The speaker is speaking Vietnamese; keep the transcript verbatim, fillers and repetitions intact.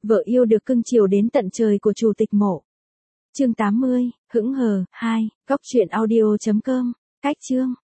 Vợ yêu được cưng chiều đến tận trời của chủ tịch mộ. Chương tám mươi, hững hờ, hai, góc truyện audio chấm com, cách chương.